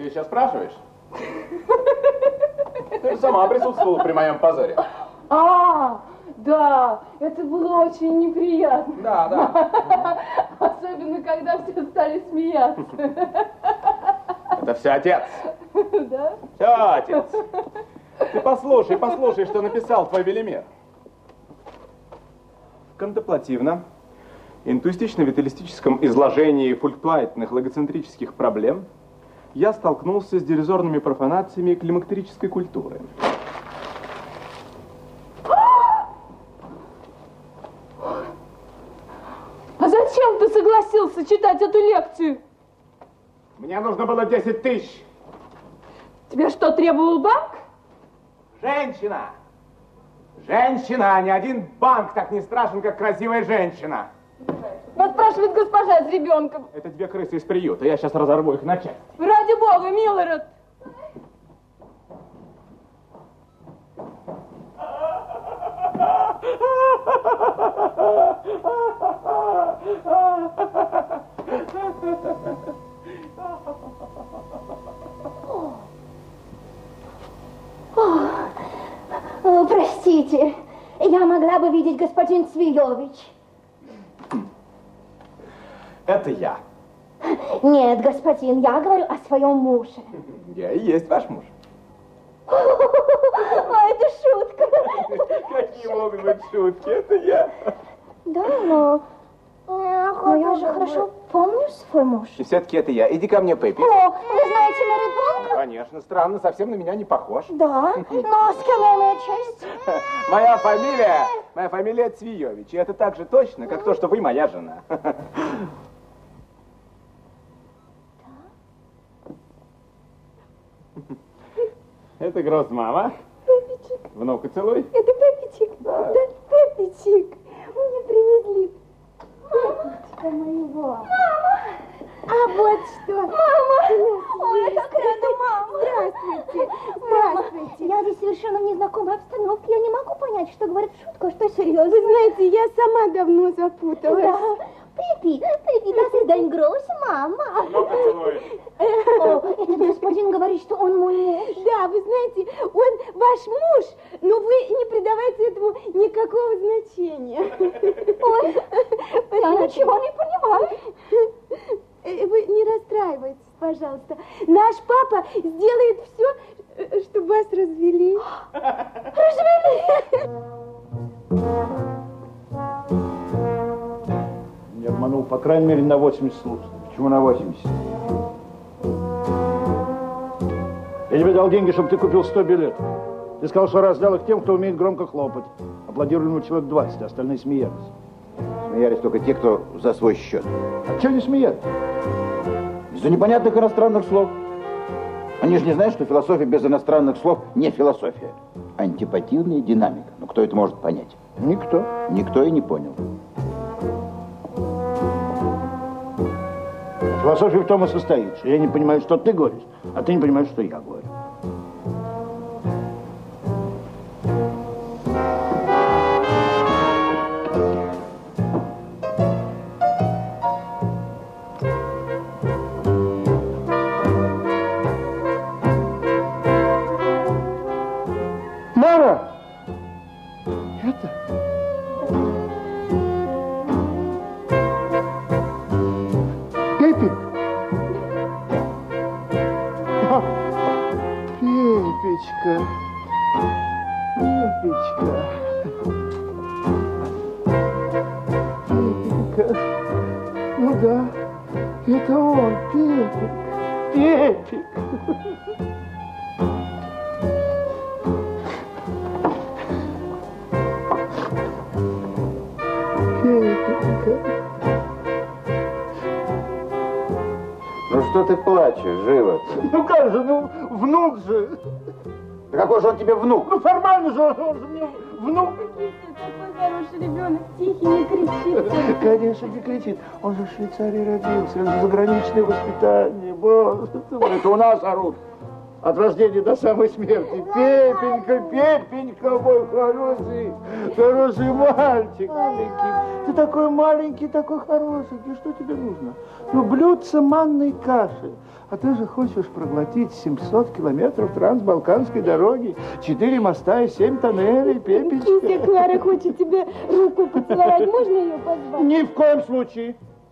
еще спрашиваешь? Ты же сама присутствовала при моем позоре. Да, это было очень неприятно. Да. Особенно, когда все стали смеяться. Это все отец. Да? Все отец. Ты послушай, что написал твой Велимир. В контемплативно-интуистично-виталистическом изложении фольклайтных логоцентрических проблем я столкнулся с дирижерными профанациями климактерической культуры. А зачем ты согласился читать эту лекцию? Мне нужно было 10 тысяч. Тебе что, требовал банк? Женщина! Женщина! Ни один банк так не страшен, как красивая женщина. Вас спрашивает госпожа с ребенком. Это две крысы из приюта. Я сейчас разорву их на части. Ради бога, Миллард. Простите, я могла бы видеть господин Цвиевич. Это я. Нет, господин, я говорю о своем муже. Я и есть ваш муж. Это шутка. Какие могут быть шутки? Это я. Да, но я же хорошо помню свой муж. И все-таки это я. Иди ко мне, Пеппи. О, вы знаете Мэри Понг? Конечно, странно, совсем на меня не похож. Да, но с кем я имею честь? Моя фамилия Цвиевич. И это так же точно, как то, что вы моя жена. Это Гроссмама. Пеппичек. Внука целуй. Это Пеппичек. Да, Пеппичек. Мне привезли мамочка моего. Мама! А вот что. Мама! Ой, как рада, мама. Здравствуйте. Здравствуйте. Я здесь совершенно в незнакомой обстановке. Я не могу понять, что говорят в шутку, а что серьезно. Вы знаете, я сама давно запуталась. Да. Пеппи, das ist ein groß, мама. Внука целуй. О, этот господин говорит, что он мой муж. Да, вы знаете, он ваш муж, но вы не придавайте этому никакого значения. Ой, я ничего не понимаю. Вы не расстраивайтесь, пожалуйста. Наш папа сделает все, чтобы вас развели. Не обманул, по крайней мере, на 80 слушателей. Почему на 80? Я тебе дал деньги, чтобы ты купил 100 билетов. Ты сказал, что раздал их тем, кто умеет громко хлопать. Аплодировали человек 20, остальные смеялись. Смеялись только те, кто за свой счет. А чего не смеялись? Из-за непонятных иностранных слов. Они же не знают, что философия без иностранных слов не философия. Антипативная динамика. Ну, кто это может понять? Никто. Никто и не понял. Философия в том и состоит, что я не понимаю, что ты говоришь, а ты не понимаешь, что я говорю. Мама! Это? Пеппи! Пеппичка! Пеппичка! Пеппика! Ну да, это он, Пеппик! Пеппик! Ну что ты плачешь, живо? Ну как же, ну внук же. Да какой же он тебе внук? Ну формально же он же мне внук. Такой хороший ребенок, тихий, не кричит. Конечно, не кричит. Он же в Швейцарии родился, это заграничное воспитание. Боже, это у нас орут. От рождения до самой смерти. Пепенька, Пепенька, мой хороший мальчик. Маленький. Ты такой маленький, такой хорошенький. Что тебе нужно? Ну, блюдце манной каши. А ты же хочешь проглотить 700 километров трансбалканской дороги, 4 моста и 7 тоннелей, Пепенька. Если Клара хочет тебе руку поцеловать, можно ее позвать? Ни в коем случае.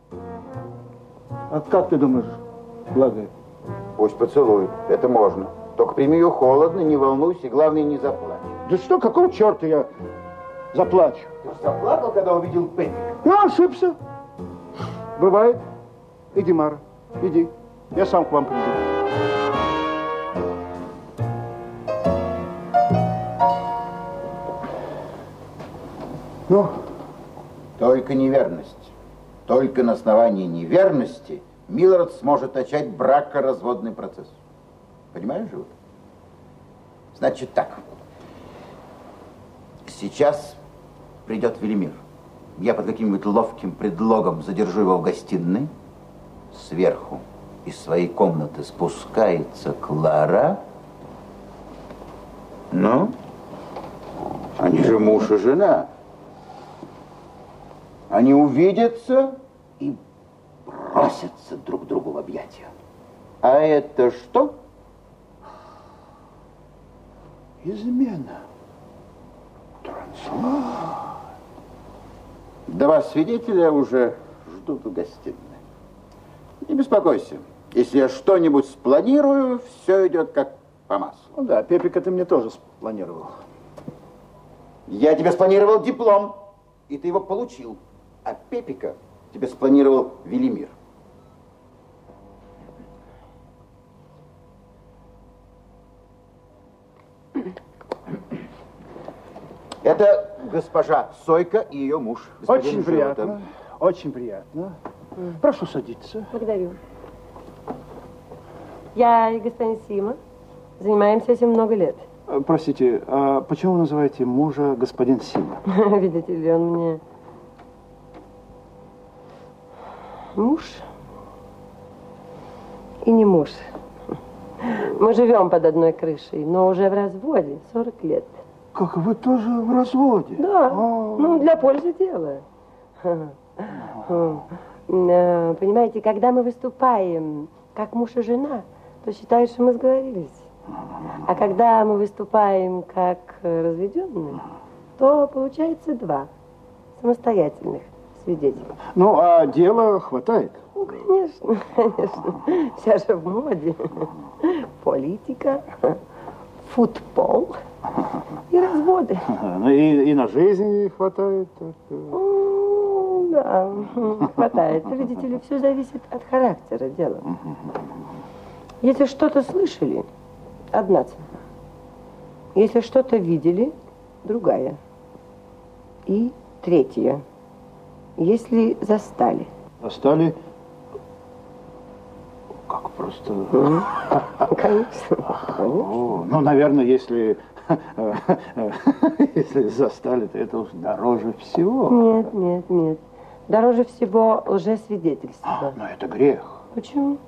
А как ты думаешь, Благо? Пусть поцелует, это можно. Только прими ее холодно, не волнуйся, главное, не заплачь. Да что, какого черта я заплачу? Ты же заплакал, когда увидел Пеппика? Я ошибся. Бывает. Иди, Мара, иди. Я сам к вам приду. Ну? Только неверность. Только на основании неверности Милорад сможет начать бракоразводный процесс. Понимаешь, Живот? Значит так. Сейчас придет Велимир. Я под каким-нибудь ловким предлогом задержу его в гостиной. Сверху из своей комнаты спускается Клара. Ну? Они же муж и жена. Они увидятся и бросятся друг другу в объятия. А это что? Измена. Трансла. Два свидетеля уже ждут в гостиной. Не беспокойся. Если я что-нибудь спланирую, все идет как по маслу. Ну да, Пепика ты мне тоже спланировал. Я тебе спланировал диплом, и ты его получил. А Пепика тебе спланировал Велимир. Это госпожа Сойка и ее муж. Очень приятно. Очень приятно. Прошу садиться. Благодарю. Я и господин Сима занимаемся этим много лет. Простите, а почему вы называете мужа господин Сима? Видите ли, он мне муж и не муж. Мы живем под одной крышей, но уже в разводе 40 лет. Как, вы тоже в разводе? Да, ну, для пользы дела. Понимаете, когда мы выступаем как муж и жена, то считают, что мы сговорились. А когда мы выступаем как разведенные, то получается два самостоятельных свидетеля. Ну, а дела хватает? Ну, конечно, конечно. Вся же в моде. Политика, футбол и разводы. Ну, и на жизнь хватает? Да, хватает. Видите ли, все зависит от характера дела. Если что-то слышали, одна цена. Если что-то видели, другая. И третья. Если застали. Застали? Как просто? Конечно. Ну, наверное, если застали, то это уж дороже всего. Нет, нет, нет. Дороже всего лжесвидетельство. Но это грех. Почему?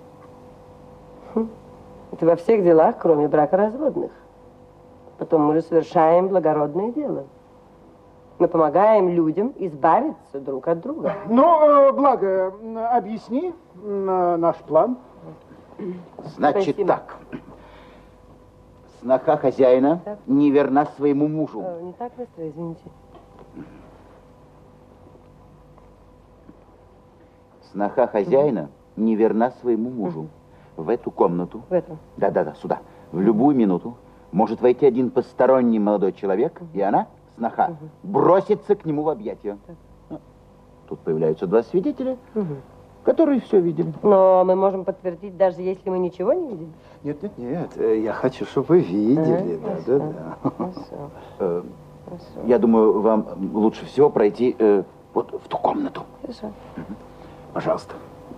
Это во всех делах, кроме бракоразводных. Потом мы же совершаем благородное дело. Мы помогаем людям избавиться друг от друга. Ну, Благо, объясни наш план. Значит Спасибо. так. Сноха хозяина Так. не верна своему мужу. Не так быстро, извините. Сноха хозяина не верна своему мужу. В эту комнату. В эту. Да, сюда. В любую минуту может войти один посторонний молодой человек, и она, сноха, бросится к нему в объятия. Ну, тут появляются два свидетеля, которые все видели. Но мы можем подтвердить, даже если мы ничего не видим. Нет, я хочу, чтобы вы видели. Хорошо. Я думаю, вам лучше всего пройти вот в ту комнату. Хорошо. Пожалуйста.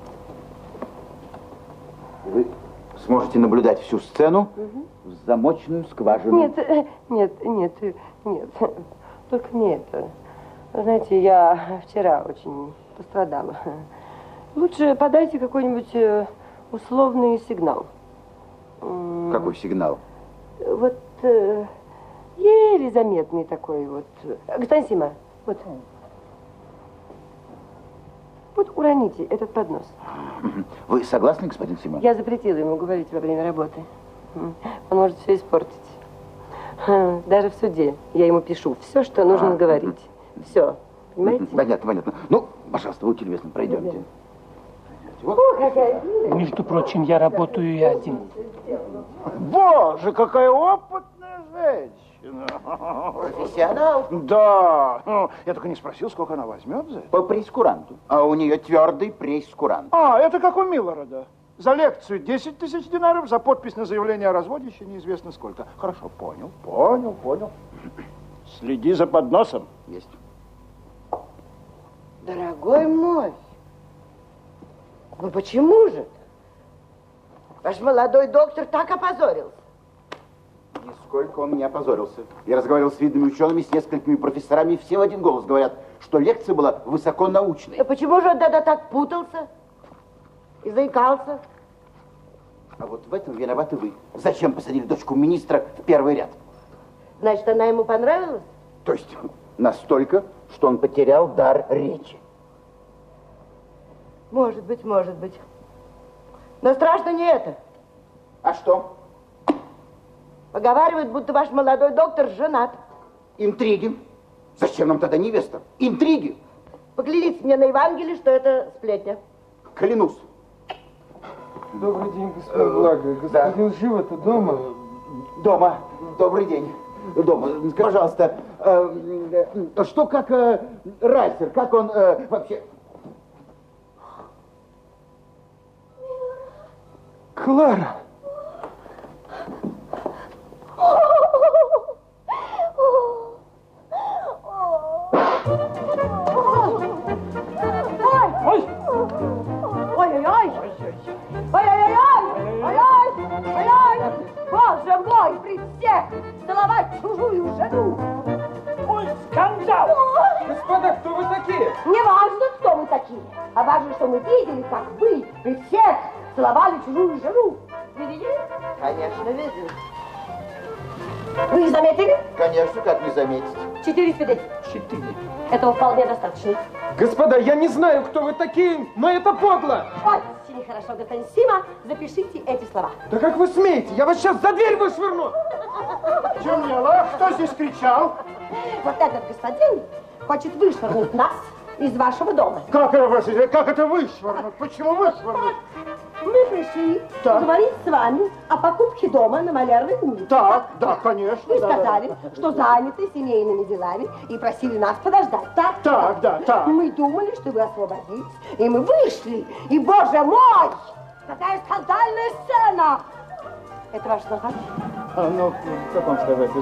Вы сможете наблюдать всю сцену в замочную скважину. Нет. Только не это. Знаете, я вчера очень пострадала. Лучше подайте какой-нибудь условный сигнал. Какой сигнал? Вот еле заметный такой вот. Господин Сима, вот. Вот уроните этот поднос. Вы согласны, господин Сима? Я запретила ему говорить во время работы. Он может все испортить. Даже в суде я ему пишу все, что нужно говорить. Все. Понимаете? Понятно, понятно. Ну, пожалуйста, будьте любезны, пройдемте. Вот. О, какая... Между прочим, я работаю и один. Боже, какая опытная женщина. Профессионал? Да. Я только не спросил, сколько она возьмет за это. По прейскуранту. А у нее твердый прейскурант. А, это как у Миллорода. За лекцию 10 тысяч динаров, за подпись на заявление о разводе еще неизвестно сколько. Хорошо, понял. Следи за подносом. Есть. Дорогой мой, ну почему же? Ваш молодой доктор так опозорился. Нисколько он не опозорился. Я разговаривал с видными учеными, с несколькими профессорами, и все в один голос говорят, что лекция была высоконаучной. А почему же он тогда так путался и заикался? А вот в этом виноваты вы. Зачем посадили дочку министра в первый ряд? Значит, она ему понравилась? То есть настолько, что он потерял дар речи. Может быть. Но страшно не это. А что? Поговаривают, будто ваш молодой доктор женат. Интриги. Зачем нам тогда невеста? Интриги. Поклянитесь мне на Евангелие, что это сплетня. Клянусь. Добрый день, господин Благо. Господин Живо-то дома? Дома. Добрый день. Дома. Скажи, пожалуйста, что как Райсер, как он вообще... Клара! Ой-ой-ой! Боже мой, при всех целовать чужую жену! Ой, скандал! Господа, кто вы такие? Не важно, кто вы такие, а важно, что мы видели, как вы при всех целовали чужую жену. Вы видели? Конечно, видел. Вы их заметили? Конечно, как не заметить. 4 свидетеля. 4. Этого вполне достаточно. Господа, я не знаю, кто вы такие, но это подло. Очень хорошо, господин Сима, запишите эти слова. Да как вы смеете? Я вас сейчас за дверь вышвырну. Темнело, кто здесь кричал? Вот этот господин хочет вышвырнуть нас из вашего дома. Как это вышвырнуть? Почему вышвырнуть? Мы пришли говорить с вами о покупке дома на Малярной улице. Так, да, конечно. Вы да, сказали, да. что заняты семейными делами и просили нас подождать, так? Так, да, так. Мы думали, что вы освободитесь, и мы вышли. И, боже мой, какая скандальная сцена! Это ваш сноха? Ну, как вам сказать?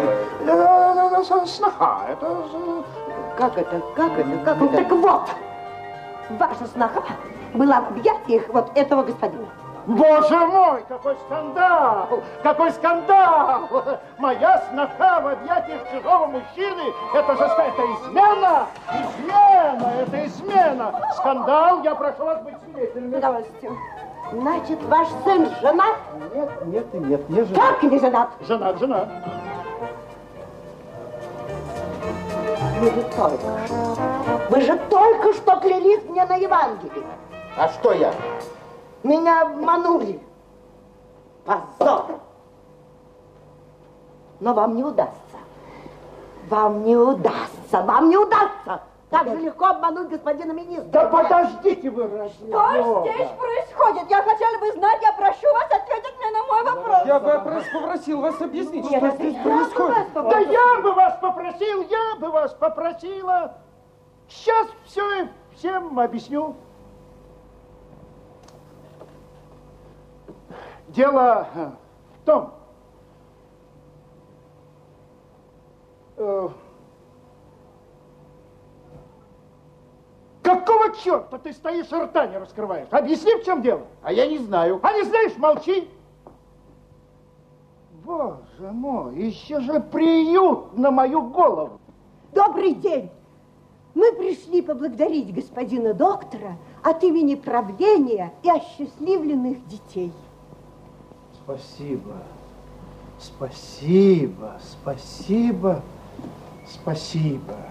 Сноха, это... Как это? Так вот, ваша сноха была в объятиях вот этого господина. Боже мой, какой скандал! Какой скандал! Моя сноха в объятиях чужого мужчины! Это же это измена! Это измена! Скандал! Я прошу вас быть свидетелями. С удовольствием. Значит, ваш сын женат? Нет, не женат. Как не женат? Женат. Вы же только что клялись мне на Евангелии. А что я? Меня обманули. Позор. Но вам не удастся. Вам не удастся. Так же легко обмануть господина министра. Да подождите вы, ради Что Бога. здесь происходит? Я хотела бы знать, я прошу вас ответить мне на мой вопрос. Я бы попросил вас объяснить, Нет, что здесь я происходит. Да я бы вас попросила. Сейчас все и всем объясню. Дело в том, какого черта ты стоишь и рта не раскрываешь? Объясни, в чем дело. А я не знаю. А не знаешь, молчи. Боже мой, еще же приют на мою голову. Добрый день. Мы пришли поблагодарить господина доктора от имени правления и осчастливленных детей. Спасибо. Спасибо, спасибо, спасибо.